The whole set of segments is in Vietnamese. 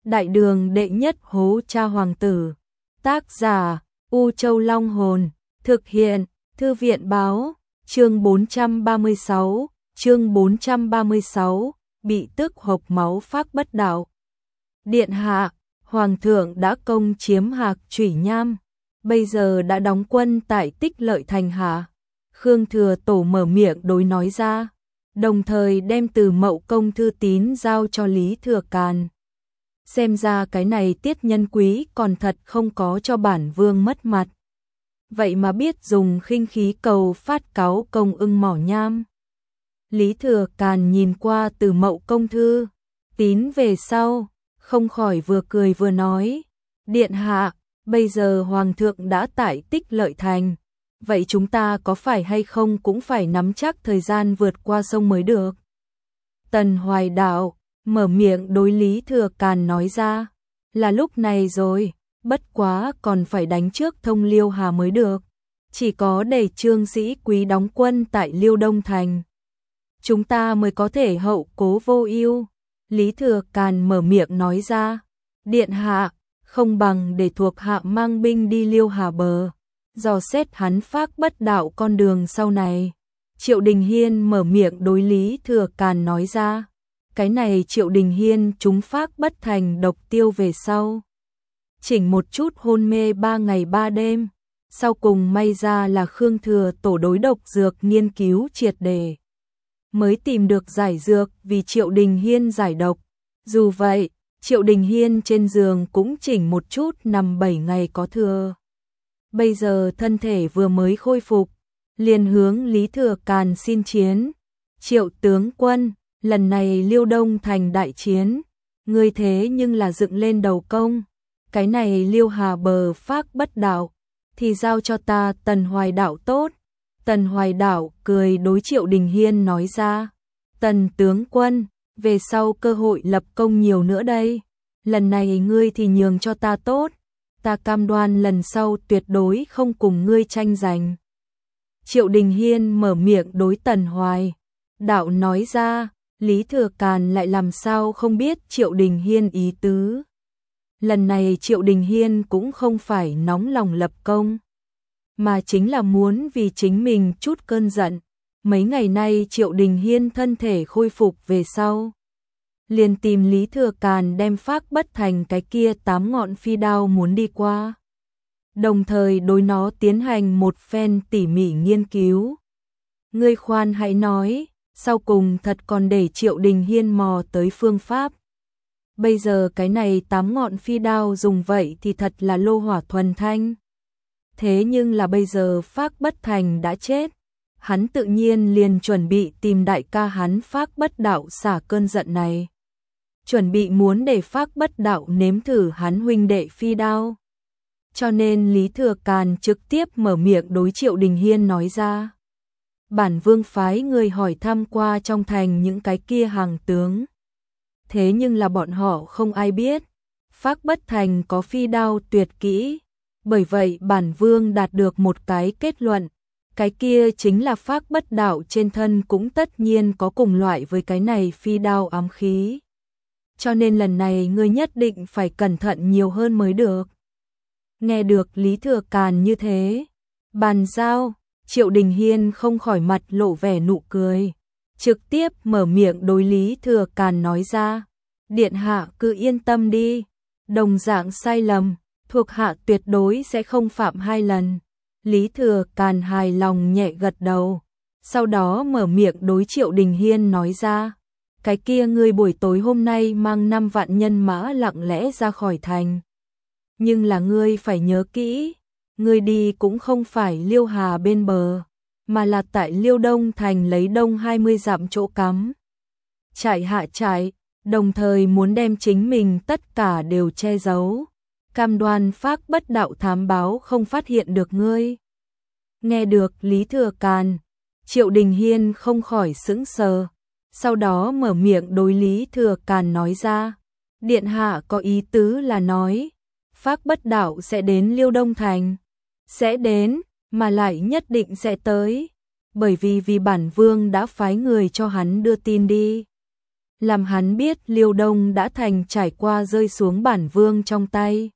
Đại đường đệ nhất hố cha hoàng tử. Tác giả U Châu Long Hồn. Thực hiện Thư viện Báo. Chương 436. Bị tức hộc máu Phác Bất Đạo. Điện hạ, hoàng thượng đã công chiếm Hạc Trủy Nham, bây giờ đã đóng quân tại Tích Lợi Thành hạ. Khương Thừa Tổ mở miệng đối nói ra, đồng thời đem Từ Mậu công thư tín giao cho Lý Thừa Càn. Xem ra cái này Tiết Nhân Quý còn thật không có cho bản vương mất mặt. Vậy mà biết dùng khinh khí cầu phát cáo công ưng mỏ nham. Lý Thừa Càn nhìn qua Từ Mậu công thư tín về sau, không khỏi vừa cười vừa nói, điện hạ, bây giờ hoàng thượng đã tại Tích Lợi Thành, vậy chúng ta có phải hay không cũng phải nắm chắc thời gian vượt qua sông mới được. Tần Hoài Đạo mở miệng đối Lý Thừa Càn nói ra, là lúc này rồi, bất quá còn phải đánh trước Thông Liêu Hà mới được, chỉ có để Trương Sĩ Quý đóng quân tại Liêu Đông Thành, chúng ta mới có thể hậu cố vô ưu. Lý Thừa Càn mở miệng nói ra, điện hạ, không bằng để thuộc hạ mang binh đi Liêu Hà bờ, dò xét hắn Phác Bất Đạo con đường sau này. Triệu Đình Hiên mở miệng đối Lý Thừa Càn nói ra, cái này Triệu Đình Hiên chúng Phác Bất Thành độc tiêu về sau, chỉnh một chút hôn mê 3 ngày 3 đêm, sau cùng may ra là Khương Thừa Tổ đối độc dược nghiên cứu triệt đề, mới tìm được giải dược vì Triệu Đình Hiên giải độc. Dù vậy, Triệu Đình Hiên trên giường cũng chỉnh một chút nằm 7 ngày có thừa. Bây giờ thân thể vừa mới khôi phục, liền hướng Lý Thừa Càn xin chiến. Triệu tướng quân, lần này Liêu Đông Thành đại chiến, ngươi thế nhưng là dựng lên đầu công, cái này Liêu Hà bờ Phác Bất Đạo, thì giao cho ta Tần Hoài Đạo tốt. Tần Hoài Đạo cười đối Triệu Đình Hiên nói ra, Tần tướng quân, về sau cơ hội lập công nhiều nữa đây, lần này ngươi thì nhường cho ta tốt, ta cam đoan lần sau tuyệt đối không cùng ngươi tranh giành. Triệu Đình Hiên mở miệng đối Tần Hoài Đạo nói ra, Lý Thừa Càn lại làm sao không biết Triệu Đình Hiên ý tứ. Lần này Triệu Đình Hiên cũng không phải nóng lòng lập công, mà chính là muốn vì chính mình chút cơn giận. Mấy ngày nay Triệu Đình Hiên thân thể khôi phục về sau, liền tìm Lý Thừa Càn đem Phác Bất Thành cái kia 8 ngọn phi đao muốn đi qua, đồng thời đối nó tiến hành một phen tỉ mỉ nghiên cứu. Ngươi khoan hãy nói, sau cùng thật còn để Triệu Đình Hiên mò tới phương pháp. Bây giờ cái này 8 ngọn phi đao dùng vậy thì thật là lô hỏa thuần thanh. Thế nhưng là bây giờ Phác Bất Thành đã chết, hắn tự nhiên liền chuẩn bị tìm đại ca hắn Phác Bất Đạo xả cơn giận này. Chuẩn bị muốn để Phác Bất Đạo nếm thử hắn huynh đệ phi đao. Cho nên Lý Thừa Càn trực tiếp mở miệng đối Triệu Đình Hiên nói ra, bản vương phái người hỏi thăm qua trong thành những cái kia hàng tướng. Thế nhưng là bọn họ không ai biết Phác Bất Thành có phi đao tuyệt kỹ. Bởi vậy bản vương đạt được một cái kết luận, cái kia chính là Phác Bất Đạo trên thân cũng tất nhiên có cùng loại với cái này phi đao ám khí. Cho nên lần này ngươi nhất định phải cẩn thận nhiều hơn mới được. Nghe được Lý Thừa Càn như thế, bàn giao, Triệu Đình Hiên không khỏi mặt lộ vẻ nụ cười, trực tiếp mở miệng đối Lý Thừa Càn nói ra, điện hạ cứ yên tâm đi, đồng dạng sai lầm, thuộc hạ tuyệt đối sẽ không phạm 2 lần. Lý Thừa Càn hài lòng nhẹ gật đầu, sau đó mở miệng đối Triệu Đình Hiên nói ra, cái kia ngươi buổi tối hôm nay mang 5 vạn nhân mã lặng lẽ ra khỏi thành. Nhưng là ngươi phải nhớ kỹ, ngươi đi cũng không phải Liêu Hà bên bờ, mà là tại Liêu Đông Thành lấy đông 20 dặm chỗ cắm trại hạ trại, đồng thời muốn đem chính mình tất cả đều che giấu, cam đoan Phác Bất Đạo thám báo không phát hiện được ngươi. Nghe được Lý Thừa Càn, Triệu Đình Hiên không khỏi sững sờ, sau đó mở miệng đối Lý Thừa Càn nói ra, điện hạ có ý tứ là nói, Phác Bất Đạo sẽ đến Liêu Đông Thành. Sẽ đến, mà lại nhất định sẽ tới, bởi vì bản vương đã phái người cho hắn đưa tin đi. làm hắn biết Liêu Đông đã thành trải qua rơi xuống bản vương trong tay.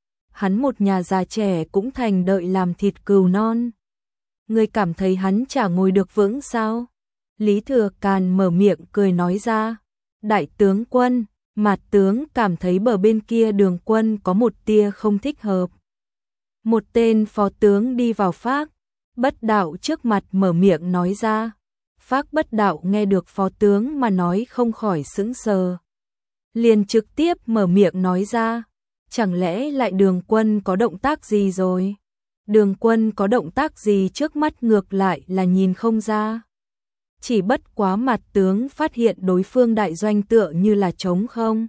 Hắn một nhà già trẻ cũng thành đợi làm thịt cừu non. Ngươi cảm thấy hắn chả ngồi được vững sao? Lý Thừa Càn mở miệng cười nói ra. Đại tướng quân, Mạt tướng cảm thấy bờ bên kia Đường quân có một tia không thích hợp. Một tên phó tướng đi vào Phác Bất Đạo trước mặt mở miệng nói ra. Phác Bất Đạo nghe được phó tướng mà nói không khỏi sững sờ. Liền trực tiếp mở miệng nói ra. Chẳng lẽ lại Đường quân có động tác gì rồi? Đường quân có động tác gì trước mắt ngược lại là nhìn không ra. Chỉ bất quá Mạt tướng phát hiện đối phương đại doanh tựa như là trống không.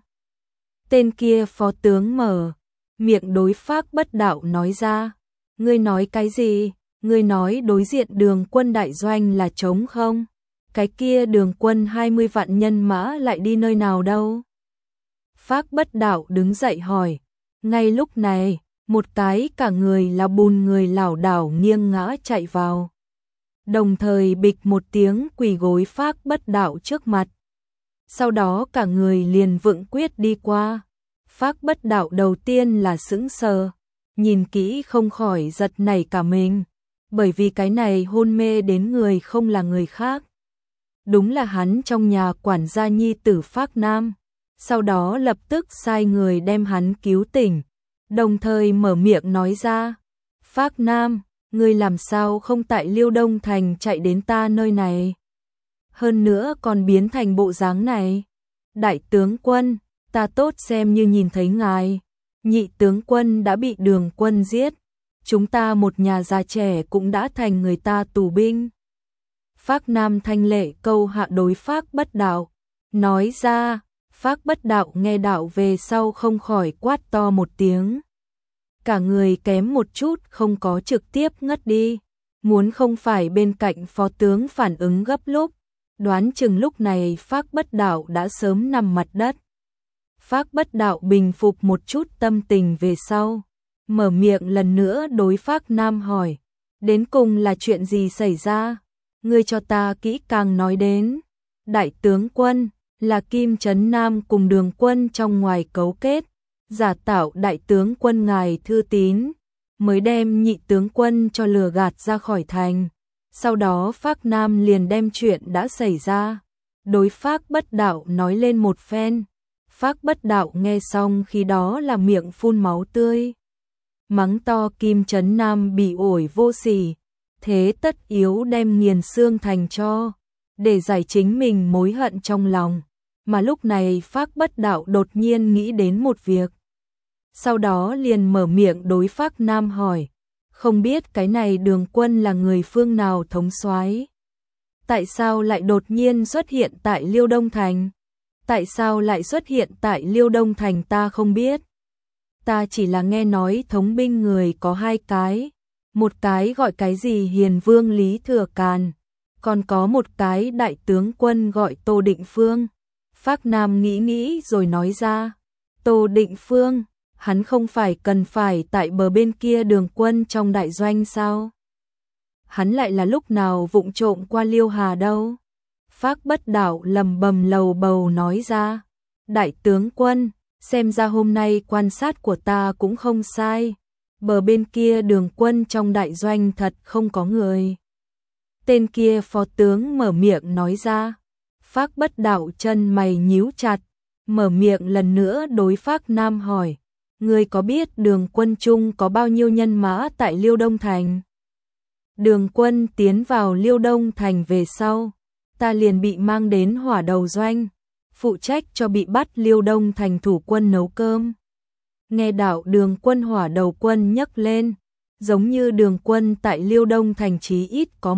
Tên kia phó tướng mở miệng đối Phác Bất Đạo nói ra. Ngươi nói cái gì? Ngươi nói đối diện Đường quân đại doanh là trống không? Cái kia Đường quân 20 vạn nhân mã lại đi nơi nào đâu? Phác Bất Đạo đứng dậy hỏi. Ngay lúc này, một cái cả người là bùn người lảo đảo nghiêng ngã chạy vào. Đồng thời bịch một tiếng quỳ gối Phác Bất Đạo trước mặt. Sau đó cả người liền vững quyết đi qua. Phác Bất Đạo đầu tiên là sững sờ, nhìn kỹ không khỏi giật nảy cả mình, bởi vì cái này hôn mê đến người không là người khác. Đúng là hắn trong nhà quản gia nhi tử Phác Nam. Sau đó lập tức sai người đem hắn cứu tỉnh, đồng thời mở miệng nói ra. Phác Nam, ngươi làm sao không tại Liêu Đông Thành chạy đến ta nơi này? Hơn nữa còn biến thành bộ dáng này. Đại tướng quân, ta tốt xem như nhìn thấy ngài. Nhị tướng quân đã bị Đường quân giết. Chúng ta một nhà già trẻ cũng đã thành người ta tù binh. Phác Nam thanh lệ câu hạ đối Phác Bất Đạo, nói ra. Phác Bất Đạo nghe đạo về sau không khỏi quát to một tiếng. Cả người kém một chút không có trực tiếp ngất đi. Muốn không phải bên cạnh phó tướng phản ứng gấp lúc, đoán chừng lúc này Phác Bất Đạo đã sớm nằm mặt đất. Phác Bất Đạo bình phục một chút tâm tình về sau, mở miệng lần nữa đối Phác Nam hỏi. Đến cùng là chuyện gì xảy ra? Ngươi cho ta kỹ càng nói đến. Đại tướng quân, là Kim Trấn Nam cùng Đường quân trong ngoài cấu kết, giả tạo đại tướng quân ngài thư tín, mới đem nhị tướng quân cho lừa gạt ra khỏi thành. Sau đó Phác Nam liền đem chuyện đã xảy ra đối Phác Bất Đạo nói lên một phen. Phác Bất Đạo nghe xong khi đó là miệng phun máu tươi, mắng to Kim Trấn Nam bị ổi vô sỉ, thế tất yếu đem nghiền xương thành cho, để giải chính mình mối hận trong lòng. Mà lúc này Phác Bất Đạo đột nhiên nghĩ đến một việc. Sau đó liền mở miệng đối Phác Nam hỏi. Không biết cái này Đường quân là người phương nào thống soái? Tại sao lại đột nhiên xuất hiện tại Liêu Đông Thành? Tại sao lại xuất hiện tại Liêu Đông Thành ta không biết. Ta chỉ là nghe nói thống binh người có hai cái. Một cái gọi cái gì Hiền Vương Lý Thừa Càn, còn có một cái đại tướng quân gọi Tô Định Phương. Phác Nam nghĩ rồi nói ra. Tô Định Phương, hắn không phải cần phải tại bờ bên kia Đường quân trong đại doanh sao? Hắn lại là lúc nào vụng trộm qua Liêu Hà đâu? Phác Bất Đạo lầm bầm lầu bầu nói ra. Đại tướng quân, xem ra hôm nay quan sát của ta cũng không sai. Bờ bên kia Đường quân trong đại doanh thật không có người. Tên kia phó tướng mở miệng nói ra. Phác Bất Đạo chân mày nhíu chặt, mở miệng lần nữa đối Phác Nam hỏi. Ngươi có biết Đường quân chung có bao nhiêu nhân mã tại Liêu Đông Thành? Đường quân tiến vào Liêu Đông Thành về sau, ta liền bị mang đến Hỏa Đầu doanh, phụ trách cho bị bắt Liêu Đông Thành thủ quân nấu cơm. Nghe đạo Đường quân Hỏa Đầu quân nhắc lên, giống như Đường quân tại Liêu Đông Thành chí ít có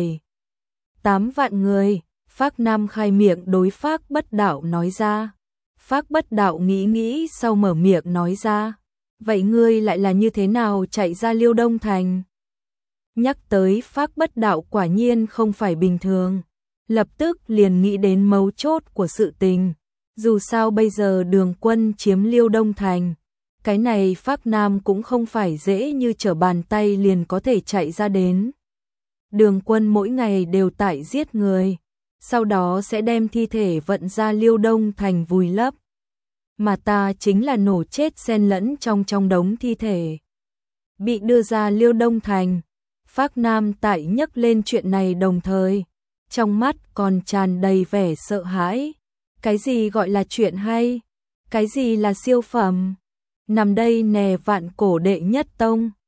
17-8 vạn người. Phác Nam khai miệng đối Phác Bất Đạo nói ra. Phác Bất Đạo nghĩ sau mở miệng nói ra. Vậy ngươi lại là như thế nào chạy ra Liêu Đông Thành? Nhắc tới Phác Bất Đạo quả nhiên không phải bình thường. Lập tức liền nghĩ đến mấu chốt của sự tình. Dù sao bây giờ Đường quân chiếm Liêu Đông Thành, cái này Phác Nam cũng không phải dễ như trở bàn tay liền có thể chạy ra đến. Đường quân mỗi ngày đều tại giết người. sau đó sẽ đem thi thể vận ra Liêu Đông Thành vùi lấp. Mà ta chính là nổ chết xen lẫn trong đống thi thể. Bị đưa ra Liêu Đông Thành, Phác Nam Tại nhắc lên chuyện này đồng thời, trong mắt còn tràn đầy vẻ sợ hãi. Cái gì gọi là chuyện hay? Cái gì là siêu phẩm? Nằm đây nè Vạn Cổ đệ nhất tông.